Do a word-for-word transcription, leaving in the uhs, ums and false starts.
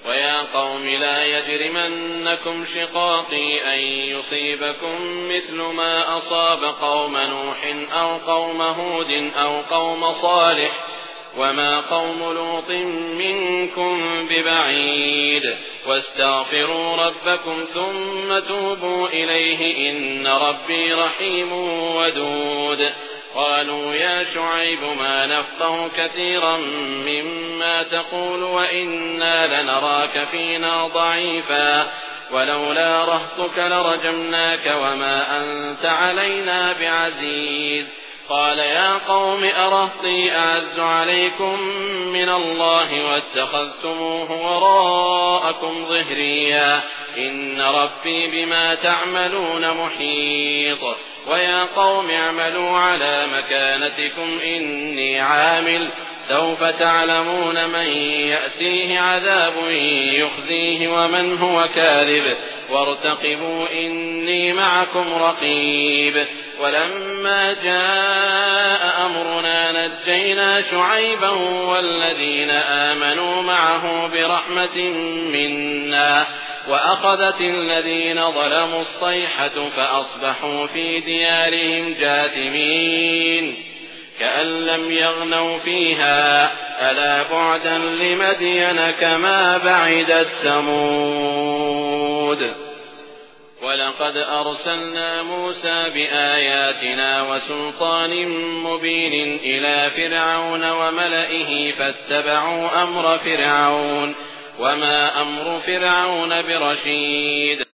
ويا قوم لا يجرمنكم شقاقي أن يصيبكم مثل ما أصاب قوم نوح أو قوم هود أو قوم صالح وما قوم لوط منكم ببعيد واستغفروا ربكم ثم توبوا إليه إن ربي رحيم ودود. قالوا يا شعيب ما نفقه كثيرا مما تقول وإنا لنراك فينا ضعيفا ولولا رهطك لرجمناك وما أنت علينا بعزيز. قال يا قوم أرهطي أعز عليكم من الله واتخذتموه وراءكم ظهريا إن ربي بما تعملون محيط. ويا قوم اعملوا على مكانتكم إني عامل سوف تعلمون من يأتيه عذاب يخزيه ومن هو كاذب وارتقبوا إني معكم رقيب. ولما جاء أمرنا نجينا شعيبا والذين آمنوا معه برحمة منا وأخذت الذين ظلموا الصيحة فأصبحوا في ديارهم جاثمين كأن لم يغنوا فيها ألا بعدا لمدين كما بعدت ثمود. ولقد أرسلنا موسى بآياتنا وسلطان مبين إلى فرعون وملئه فاتبعوا أمر فرعون وما أمر فرعون برشيد.